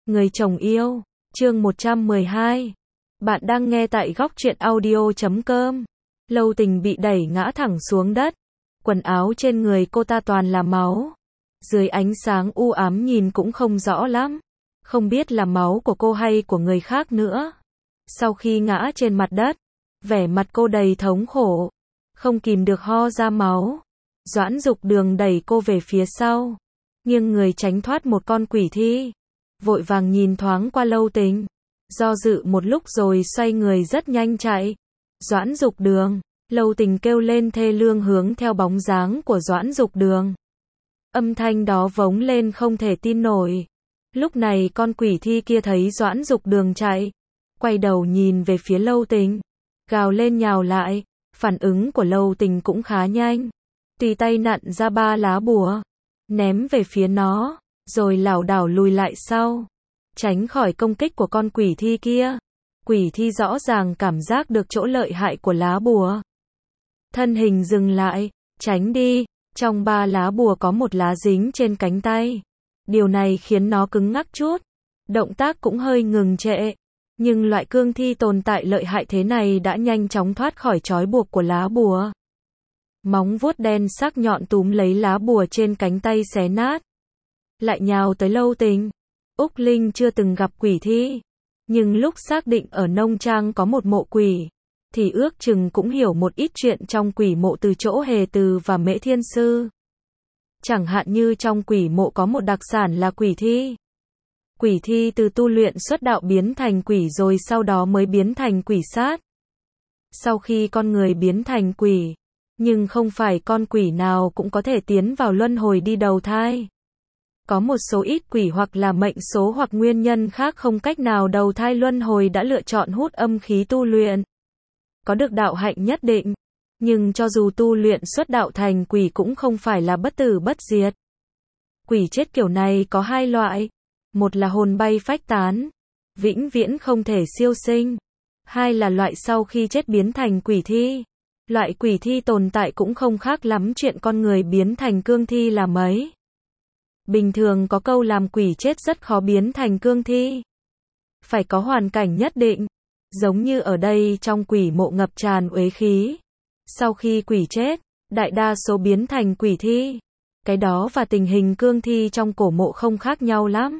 Người chồng yêu, chương 112. Bạn đang nghe tại góc truyện audio.com. Lâu Tình bị đẩy ngã thẳng xuống đất. Quần áo trên người cô ta toàn là máu. Dưới ánh sáng u ám nhìn cũng không rõ lắm. Không biết là máu của cô hay của người khác nữa. Sau khi ngã trên mặt đất, vẻ mặt cô đầy thống khổ. Không kìm được ho ra máu. Doãn Dục Đường đẩy cô về phía sau. Nghiêng người tránh thoát một con quỷ thi. Vội vàng nhìn thoáng qua Lâu Tình. Do dự một lúc rồi xoay người rất nhanh chạy. Doãn Dục Đường. Lâu Tình kêu lên thê lương hướng theo bóng dáng của Doãn Dục Đường. Âm thanh đó vống lên không thể tin nổi. Lúc này con quỷ thi kia thấy Doãn Dục Đường chạy. Quay đầu nhìn về phía Lâu Tình. Gào lên nhào lại. Phản ứng của Lâu Tình cũng khá nhanh. Tùy tay nặn ra 3 lá bùa. Ném về phía nó. Rồi lảo đảo lùi lại sau. Tránh khỏi công kích của con quỷ thi kia. Quỷ thi rõ ràng cảm giác được chỗ lợi hại của lá bùa. Thân hình dừng lại, tránh đi. Trong 3 lá bùa có một lá dính trên cánh tay. Điều này khiến nó cứng ngắc chút. Động tác cũng hơi ngừng trệ. Nhưng loại cương thi tồn tại lợi hại thế này đã nhanh chóng thoát khỏi trói buộc của lá bùa. Móng vuốt đen sắc nhọn túm lấy lá bùa trên cánh tay xé nát. Lại nhào tới Lâu Tình. Úc Linh chưa từng gặp quỷ thi. Nhưng lúc xác định ở nông trang có một mộ quỷ, thì ước chừng cũng hiểu một ít chuyện trong quỷ mộ từ chỗ Hề Từ và Mễ Thiên Sư. Chẳng hạn như trong quỷ mộ có một đặc sản là quỷ thi. Quỷ thi từ tu luyện xuất đạo biến thành quỷ rồi sau đó mới biến thành quỷ sát. Sau khi con người biến thành quỷ, nhưng không phải con quỷ nào cũng có thể tiến vào luân hồi đi đầu thai. Có một số ít quỷ hoặc là mệnh số hoặc nguyên nhân khác không cách nào đầu thai luân hồi đã lựa chọn hút âm khí tu luyện. Có được đạo hạnh nhất định. Nhưng cho dù tu luyện xuất đạo thành quỷ cũng không phải là bất tử bất diệt. Quỷ chết kiểu này có 2 loại. Một là hồn bay phách tán, vĩnh viễn không thể siêu sinh. 2 là loại sau khi chết biến thành quỷ thi. Loại quỷ thi tồn tại cũng không khác lắm chuyện con người biến thành cương thi là mấy. Bình thường có câu làm quỷ chết rất khó biến thành cương thi. Phải có hoàn cảnh nhất định. Giống như ở đây trong quỷ mộ ngập tràn uế khí. Sau khi quỷ chết, đại đa số biến thành quỷ thi. Cái đó và tình hình cương thi trong cổ mộ không khác nhau lắm.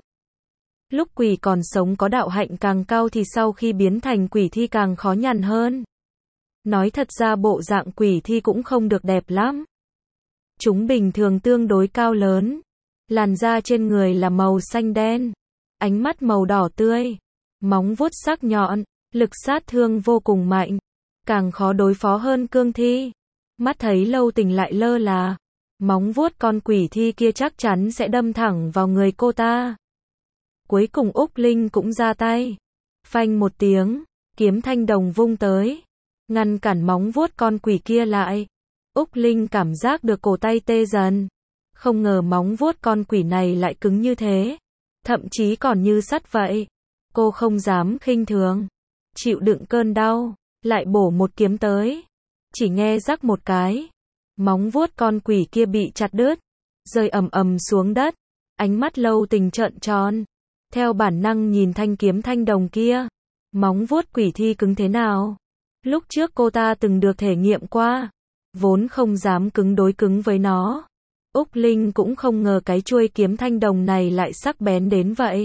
Lúc quỷ còn sống có đạo hạnh càng cao thì sau khi biến thành quỷ thi càng khó nhằn hơn. Nói thật ra bộ dạng quỷ thi cũng không được đẹp lắm. Chúng bình thường tương đối cao lớn. Làn da trên người là màu xanh đen. Ánh mắt màu đỏ tươi. Móng vuốt sắc nhọn. Lực sát thương vô cùng mạnh. Càng khó đối phó hơn cương thi. Mắt thấy Lâu Tình lại lơ là. Móng vuốt con quỷ thi kia chắc chắn sẽ đâm thẳng vào người cô ta. Cuối cùng Úc Linh cũng ra tay. Phanh một tiếng. Kiếm thanh đồng vung tới. Ngăn cản móng vuốt con quỷ kia lại. Úc Linh cảm giác được cổ tay tê dần. Không ngờ móng vuốt con quỷ này lại cứng như thế. Thậm chí còn như sắt vậy. Cô không dám khinh thường. Chịu đựng cơn đau. Lại bổ một kiếm tới. Chỉ nghe rắc một cái. Móng vuốt con quỷ kia bị chặt đứt. Rơi ầm ầm xuống đất. Ánh mắt Lâu Tình trợn tròn. Theo bản năng nhìn thanh kiếm thanh đồng kia. Móng vuốt quỷ thi cứng thế nào? Lúc trước cô ta từng được thể nghiệm qua. Vốn không dám cứng đối cứng với nó. Úc Linh cũng không ngờ cái chuôi kiếm thanh đồng này lại sắc bén đến vậy.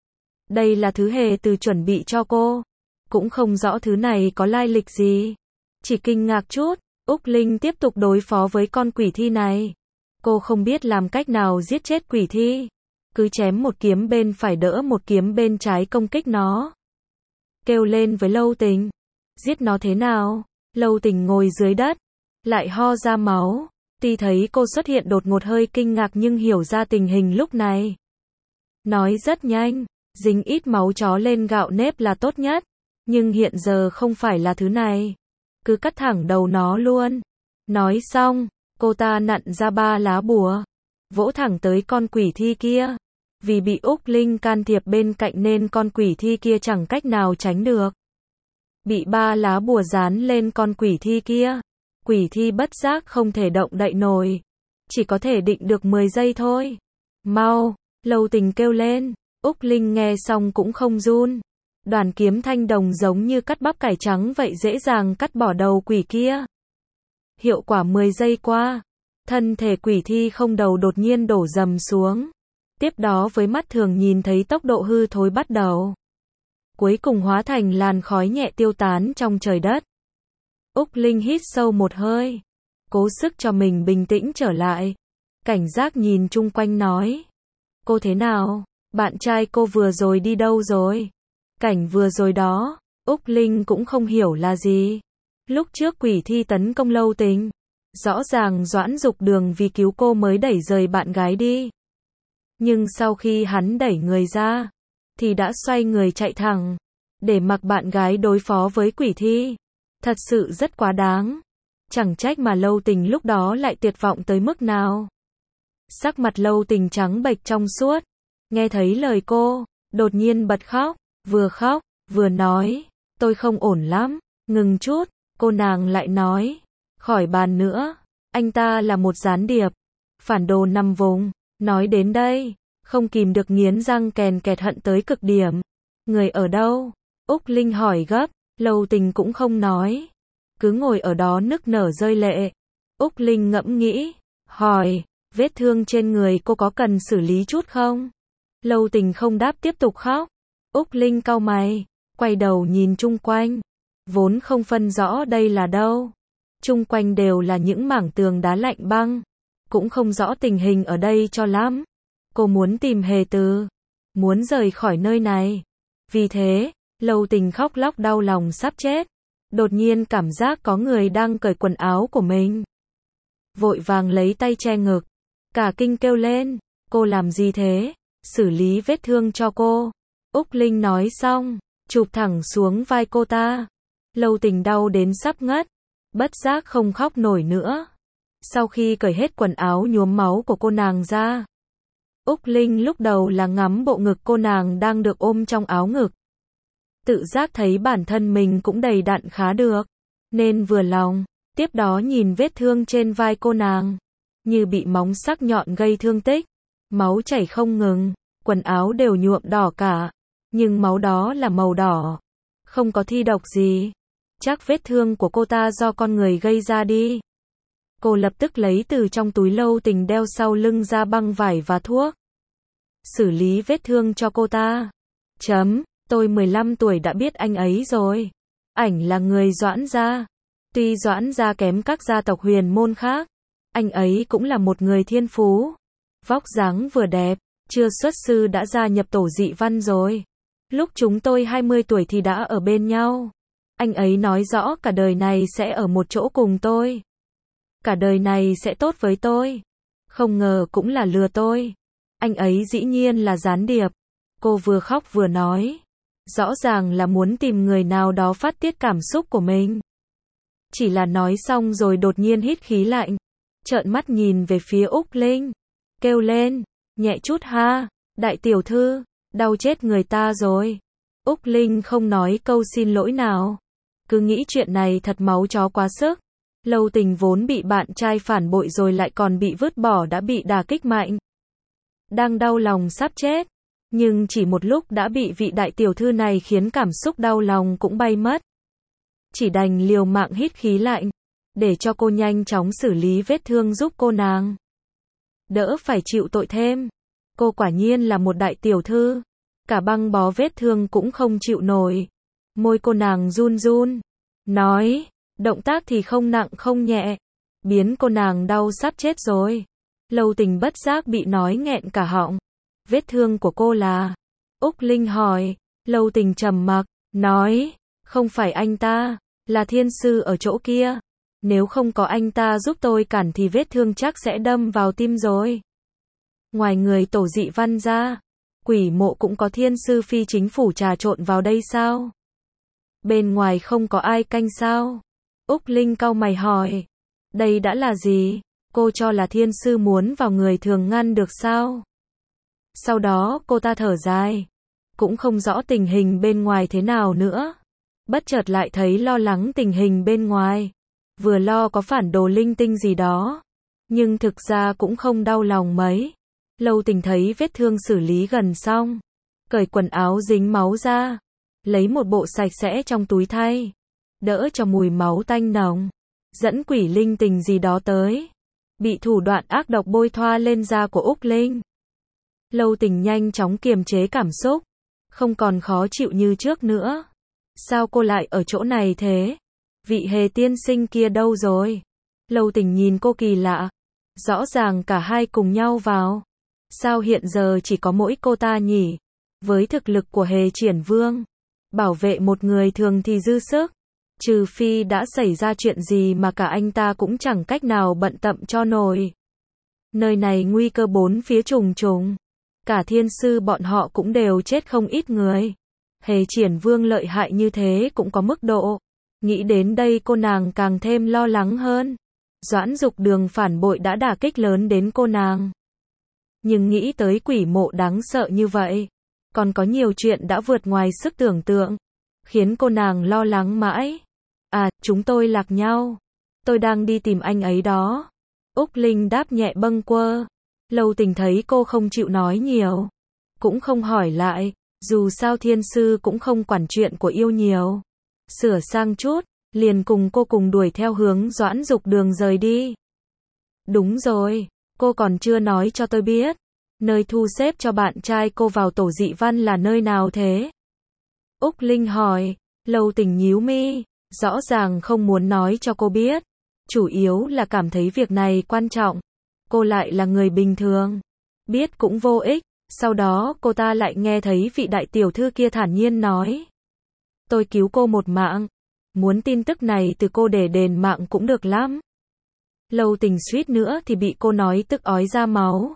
Đây là thứ Hề Từ chuẩn bị cho cô. Cũng không rõ thứ này có lai lịch gì. Chỉ kinh ngạc chút, Úc Linh tiếp tục đối phó với con quỷ thi này. Cô không biết làm cách nào giết chết quỷ thi. Cứ chém một kiếm bên phải đỡ một kiếm bên trái công kích nó. Kêu lên với Lâu Tình. Giết nó thế nào? Lâu Tình ngồi dưới đất. Lại ho ra máu. Tuy thấy cô xuất hiện đột ngột hơi kinh ngạc nhưng hiểu ra tình hình lúc này. Nói rất nhanh. Dính ít máu chó lên gạo nếp là tốt nhất. Nhưng hiện giờ không phải là thứ này. Cứ cắt thẳng đầu nó luôn. Nói xong, cô ta nặn ra 3 lá bùa. Vỗ thẳng tới con quỷ thi kia. Vì bị Úc Linh can thiệp bên cạnh nên con quỷ thi kia chẳng cách nào tránh được. Bị 3 lá bùa dán lên con quỷ thi kia. Quỷ thi bất giác không thể động đậy nổi. Chỉ có thể định được 10 giây thôi. Mau, Lâu Tình kêu lên. Úc Linh nghe xong cũng không run. Đoàn kiếm thanh đồng giống như cắt bắp cải trắng vậy dễ dàng cắt bỏ đầu quỷ kia. Hiệu quả 10 giây qua, thân thể quỷ thi không đầu đột nhiên đổ dầm xuống. Tiếp đó với mắt thường nhìn thấy tốc độ hư thối bắt đầu. Cuối cùng hóa thành làn khói nhẹ tiêu tán trong trời đất. Úc Linh hít sâu một hơi, cố sức cho mình bình tĩnh trở lại. Cảnh giác nhìn chung quanh nói. Cô thế nào? Bạn trai cô vừa rồi đi đâu rồi? Cảnh vừa rồi đó, Úc Linh cũng không hiểu là gì. Lúc trước quỷ thi tấn công Lâu Tình, rõ ràng Doãn Dục Đường vì cứu cô mới đẩy rời bạn gái đi. Nhưng sau khi hắn đẩy người ra, thì đã xoay người chạy thẳng, để mặc bạn gái đối phó với quỷ thi. Thật sự rất quá đáng. Chẳng trách mà Lâu Tình lúc đó lại tuyệt vọng tới mức nào. Sắc mặt Lâu Tình trắng bệch trong suốt, nghe thấy lời cô, đột nhiên bật khóc, vừa nói, tôi không ổn lắm, ngừng chút, cô nàng lại nói, khỏi bàn nữa, anh ta là một gián điệp, phản đồ nằm vùng, nói đến đây, không kìm được nghiến răng kèn kẹt hận tới cực điểm. Người ở đâu? Úc Linh hỏi gấp, Lâu Tình cũng không nói, cứ ngồi ở đó nức nở rơi lệ. Úc Linh ngẫm nghĩ, hỏi, vết thương trên người cô có cần xử lý chút không? Lâu Tình không đáp tiếp tục khóc. Úc Linh cau mày, quay đầu nhìn chung quanh, vốn không phân rõ đây là đâu. Chung quanh đều là những mảng tường đá lạnh băng, cũng không rõ tình hình ở đây cho lắm. Cô muốn tìm Hề Từ, muốn rời khỏi nơi này. Vì thế, Lâu Tình khóc lóc đau lòng sắp chết. Đột nhiên cảm giác có người đang cởi quần áo của mình. Vội vàng lấy tay che ngực, cả kinh kêu lên, cô làm gì thế? Xử lý vết thương cho cô. Úc Linh nói xong, chụp thẳng xuống vai cô ta. Lâu Tình đau đến sắp ngất, bất giác không khóc nổi nữa. Sau khi cởi hết quần áo nhuốm máu của cô nàng ra, Úc Linh lúc đầu là ngắm bộ ngực cô nàng đang được ôm trong áo ngực. Tự giác thấy bản thân mình cũng đầy đặn khá được, nên vừa lòng. Tiếp đó nhìn vết thương trên vai cô nàng, như bị móng sắc nhọn gây thương tích, máu chảy không ngừng, quần áo đều nhuộm đỏ cả, nhưng máu đó là màu đỏ, không có thi độc gì. Chắc vết thương của cô ta do con người gây ra đi. Cô lập tức lấy từ trong túi Lâu Tình đeo sau lưng ra băng vải và thuốc. Xử lý vết thương cho cô ta. Tôi 15 tuổi đã biết anh ấy rồi. Ảnh là người Doãn gia. Tuy Doãn gia kém các gia tộc huyền môn khác, anh ấy cũng là một người thiên phú. Vóc dáng vừa đẹp, chưa xuất sư đã gia nhập tổ dị văn rồi. Lúc chúng tôi 20 tuổi thì đã ở bên nhau. Anh ấy nói rõ cả đời này sẽ ở một chỗ cùng tôi. Cả đời này sẽ tốt với tôi. Không ngờ cũng là lừa tôi. Anh ấy dĩ nhiên là gián điệp. Cô vừa khóc vừa nói. Rõ ràng là muốn tìm người nào đó phát tiết cảm xúc của mình. Chỉ là nói xong rồi đột nhiên hít khí lạnh. Trợn mắt nhìn về phía Úc Linh. Kêu lên, nhẹ chút ha, đại tiểu thư, đau chết người ta rồi. Úc Linh không nói câu xin lỗi nào. Cứ nghĩ chuyện này thật máu chó quá sức. Lâu Tình vốn bị bạn trai phản bội rồi lại còn bị vứt bỏ đã bị đả kích mạnh. Đang đau lòng sắp chết. Nhưng chỉ một lúc đã bị vị đại tiểu thư này khiến cảm xúc đau lòng cũng bay mất. Chỉ đành liều mạng hít khí lạnh, để cho cô nhanh chóng xử lý vết thương giúp cô nàng. Đỡ phải chịu tội thêm. Cô quả nhiên là một đại tiểu thư. Cả băng bó vết thương cũng không chịu nổi. Môi cô nàng run run. Nói, động tác thì không nặng không nhẹ. Biến cô nàng đau sắp chết rồi. Lâu Tình bất giác bị nói nghẹn cả họng. Vết thương của cô là? Úc Linh hỏi. Lâu Tình trầm mặc, nói, không phải anh ta, là thiên sư ở chỗ kia. Nếu không có anh ta giúp tôi cản thì vết thương chắc sẽ đâm vào tim rồi. Ngoài người tổ dị văn ra, quỷ mộ cũng có thiên sư phi chính phủ trà trộn vào đây sao? Bên ngoài không có ai canh sao? Úc Linh cau mày hỏi. Đây đã là gì? Cô cho là thiên sư muốn vào người thường ngăn được sao? Sau đó cô ta thở dài. Cũng không rõ tình hình bên ngoài thế nào nữa. Bất chợt lại thấy lo lắng tình hình bên ngoài. Vừa lo có phản đồ linh tinh gì đó. Nhưng thực ra cũng không đau lòng mấy. Lâu Tình thấy vết thương xử lý gần xong. cởi quần áo dính máu ra, lấy một bộ sạch sẽ trong túi thay, đỡ cho mùi máu tanh nồng, dẫn quỷ linh tình gì đó tới. Bị thủ đoạn ác độc bôi thoa lên da của Úc Linh. Lâu Tình nhanh chóng kiềm chế cảm xúc, không còn khó chịu như trước nữa. Sao cô lại ở chỗ này thế? Vị Hề tiên sinh kia đâu rồi? Lâu Tình nhìn cô kỳ lạ. Rõ ràng cả hai cùng nhau vào. Sao hiện giờ chỉ có mỗi cô ta nhỉ? Với thực lực của Hề Triển Vương, bảo vệ một người thường thì dư sức. Trừ phi đã xảy ra chuyện gì mà cả anh ta cũng chẳng cách nào bận tâm cho nổi. Nơi này nguy cơ bốn phía trùng trùng. Cả thiên sư bọn họ cũng đều chết không ít người. Hề Triển Vương lợi hại như thế cũng có mức độ. Nghĩ đến đây cô nàng càng thêm lo lắng hơn. Doãn Dục Đường phản bội đã đả kích lớn đến cô nàng. Nhưng nghĩ tới quỷ mộ đáng sợ như vậy, còn có nhiều chuyện đã vượt ngoài sức tưởng tượng, khiến cô nàng lo lắng mãi. À, chúng tôi lạc nhau. Tôi đang đi tìm anh ấy đó. Úc Linh đáp nhẹ bâng quơ. Lâu Tình thấy cô không chịu nói nhiều, cũng không hỏi lại, dù sao thiên sư cũng không quản chuyện của yêu nhiều. Sửa sang chút, liền cùng cô cùng đuổi theo hướng Doãn Dục Đường rời đi. Đúng rồi, cô còn chưa nói cho tôi biết, nơi thu xếp cho bạn trai cô vào tổ dị văn là nơi nào thế? Úc Linh hỏi. Lâu Tình nhíu mi, rõ ràng không muốn nói cho cô biết, chủ yếu là cảm thấy việc này quan trọng. Cô lại là người bình thường, biết cũng vô ích. Sau đó cô ta lại nghe thấy vị đại tiểu thư kia thản nhiên nói. Tôi cứu cô một mạng, muốn tin tức này từ cô để đền mạng cũng được lắm. Lâu Tình suýt nữa thì bị cô nói tức ói ra máu.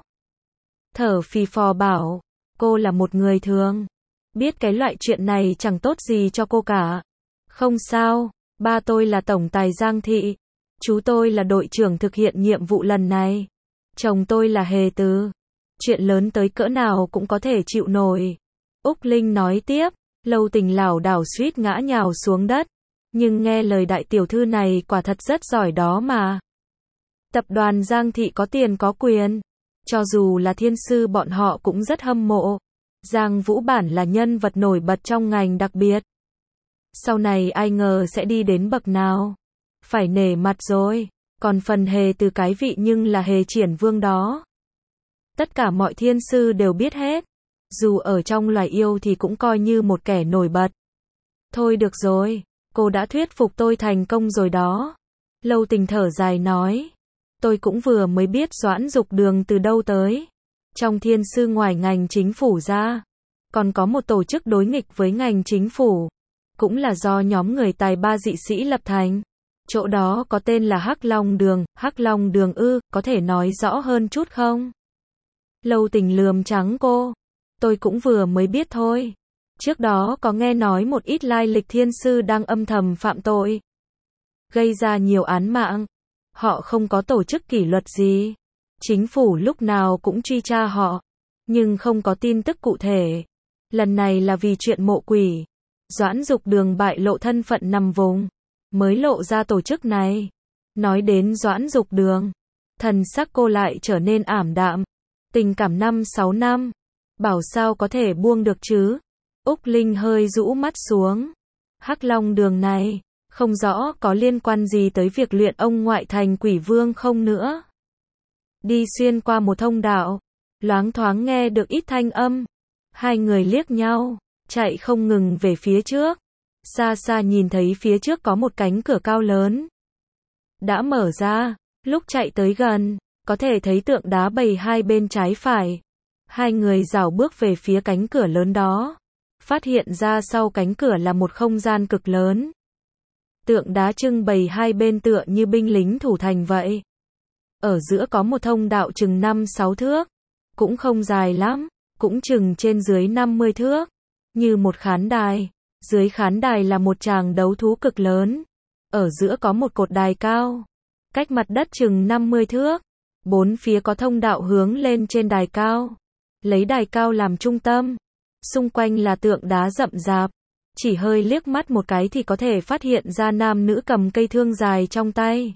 Thở phì phò bảo, cô là một người thường, biết cái loại chuyện này chẳng tốt gì cho cô cả. Không sao, ba tôi là tổng tài Giang Thị, chú tôi là đội trưởng thực hiện nhiệm vụ lần này, chồng tôi là Hề Từ, chuyện lớn tới cỡ nào cũng có thể chịu nổi. Úc Linh nói tiếp. Lâu Tình lảo đảo suýt ngã nhào xuống đất, nhưng nghe lời đại tiểu thư này quả thật rất giỏi đó mà. Tập đoàn Giang Thị có tiền có quyền, cho dù là thiên sư bọn họ cũng rất hâm mộ. Giang Vũ Bản là nhân vật nổi bật trong ngành đặc biệt. Sau này ai ngờ sẽ đi đến bậc nào. Phải nể mặt rồi. Còn phần Hề Từ cái vị nhưng là Hề Triển Vương đó. Tất cả mọi thiên sư đều biết hết. Dù ở trong loài yêu thì cũng coi như một kẻ nổi bật. Thôi được rồi, cô đã thuyết phục tôi thành công rồi đó. Lâu Tình thở dài nói. Tôi cũng vừa mới biết Doãn Dục Đường từ đâu tới. Trong thiên sư ngoài ngành chính phủ ra, còn có một tổ chức đối nghịch với ngành chính phủ. Cũng là do nhóm người tài ba dị sĩ lập thành. Chỗ đó có tên là Hắc Long Đường ư, có thể nói rõ hơn chút không? Lâu Tình lườm trắng cô. Tôi cũng vừa mới biết thôi. Trước đó có nghe nói một ít lai lịch thiên sư đang âm thầm phạm tội, gây ra nhiều án mạng. Họ không có tổ chức kỷ luật gì. Chính phủ lúc nào cũng truy tra họ, nhưng không có tin tức cụ thể. Lần này là vì chuyện mộ quỷ. Doãn Dục Đường bại lộ thân phận nằm vùng, mới lộ ra tổ chức này. Nói đến Doãn Dục Đường, thần sắc cô lại trở nên ảm đạm. Tình cảm 5-6 năm, bảo sao có thể buông được chứ? Úc Linh hơi rũ mắt xuống. Hắc Long Đường này, không rõ có liên quan gì tới việc luyện ông ngoại thành quỷ vương không nữa. Đi xuyên qua một thông đạo, loáng thoáng nghe được ít thanh âm. Hai người liếc nhau, chạy không ngừng về phía trước. Xa xa nhìn thấy phía trước có một cánh cửa cao lớn đã mở ra. Lúc chạy tới gần, có thể thấy tượng đá bày hai bên trái phải. Hai người rảo bước về phía cánh cửa lớn đó, phát hiện ra sau cánh cửa là một không gian cực lớn. Tượng đá trưng bày hai bên tựa như binh lính thủ thành vậy. Ở giữa có một thông đạo chừng 5-6 thước, cũng không dài lắm, cũng chừng trên dưới 50 thước, như một khán đài. Dưới khán đài là một tràng đấu thú cực lớn. Ở giữa có một cột đài cao, cách mặt đất chừng 50 thước. Bốn phía có thông đạo hướng lên trên đài cao. Lấy đài cao làm trung tâm, xung quanh là tượng đá rậm rạp. Chỉ hơi liếc mắt một cái thì có thể phát hiện ra nam nữ cầm cây thương dài trong tay.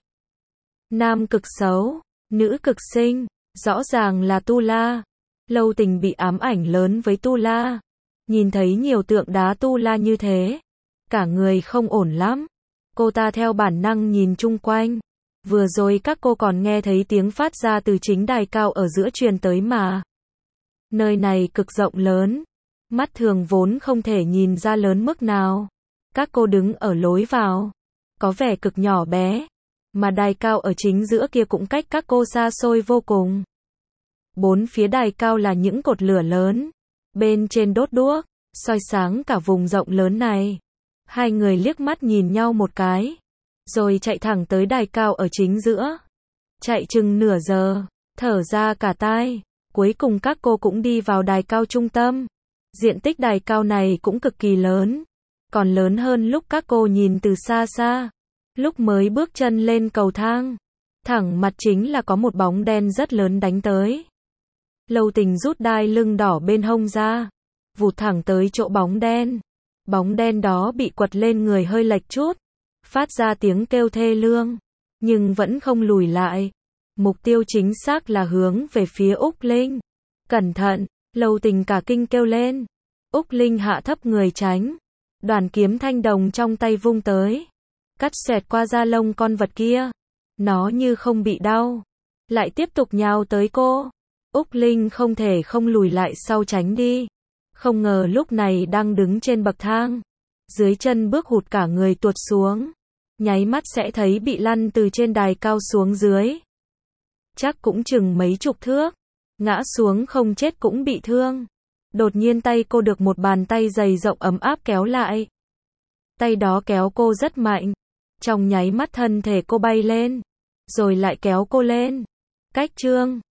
Nam cực xấu, nữ cực xinh, rõ ràng là Tu La. Lâu Tình bị ám ảnh lớn với Tu La. Nhìn thấy nhiều tượng đá tu la như thế, cả người không ổn lắm. Cô ta theo bản năng nhìn chung quanh. Vừa rồi các cô còn nghe thấy tiếng phát ra từ chính đài cao ở giữa truyền tới mà. Nơi này cực rộng lớn, mắt thường vốn không thể nhìn ra lớn mức nào. Các cô đứng ở lối vào, có vẻ cực nhỏ bé, mà đài cao ở chính giữa kia cũng cách các cô xa xôi vô cùng. Bốn phía đài cao là những cột lửa lớn, bên trên đốt đuốc, soi sáng cả vùng rộng lớn này. Hai người liếc mắt nhìn nhau một cái, rồi chạy thẳng tới đài cao ở chính giữa. Chạy chừng nửa giờ, thở ra cả tai, cuối cùng các cô cũng đi vào đài cao trung tâm. Diện tích đài cao này cũng cực kỳ lớn, còn lớn hơn lúc các cô nhìn từ xa xa. Lúc mới bước chân lên cầu thang, thẳng mặt chính là có một bóng đen rất lớn đánh tới. Lâu Tình rút đai lưng đỏ bên hông ra, vụt thẳng tới chỗ bóng đen. Bóng đen đó bị quật lên người hơi lệch chút, phát ra tiếng kêu thê lương, nhưng vẫn không lùi lại. Mục tiêu chính xác là hướng về phía Úc Linh. Cẩn thận, Lâu Tình cả kinh kêu lên. Úc Linh hạ thấp người tránh. Đoàn kiếm thanh đồng trong tay vung tới, cắt xoẹt qua da lông con vật kia. Nó như không bị đau, lại tiếp tục nhào tới cô. Úc Linh không thể không lùi lại sau tránh đi. Không ngờ lúc này đang đứng trên bậc thang, dưới chân bước hụt cả người tuột xuống. Nháy mắt sẽ thấy bị lăn từ trên đài cao xuống dưới. Chắc cũng chừng mấy chục thước. Ngã xuống không chết cũng bị thương. Đột nhiên tay cô được một bàn tay dày rộng ấm áp kéo lại. Tay đó kéo cô rất mạnh. Trong nháy mắt thân thể cô bay lên, rồi lại kéo cô lên. Cách chương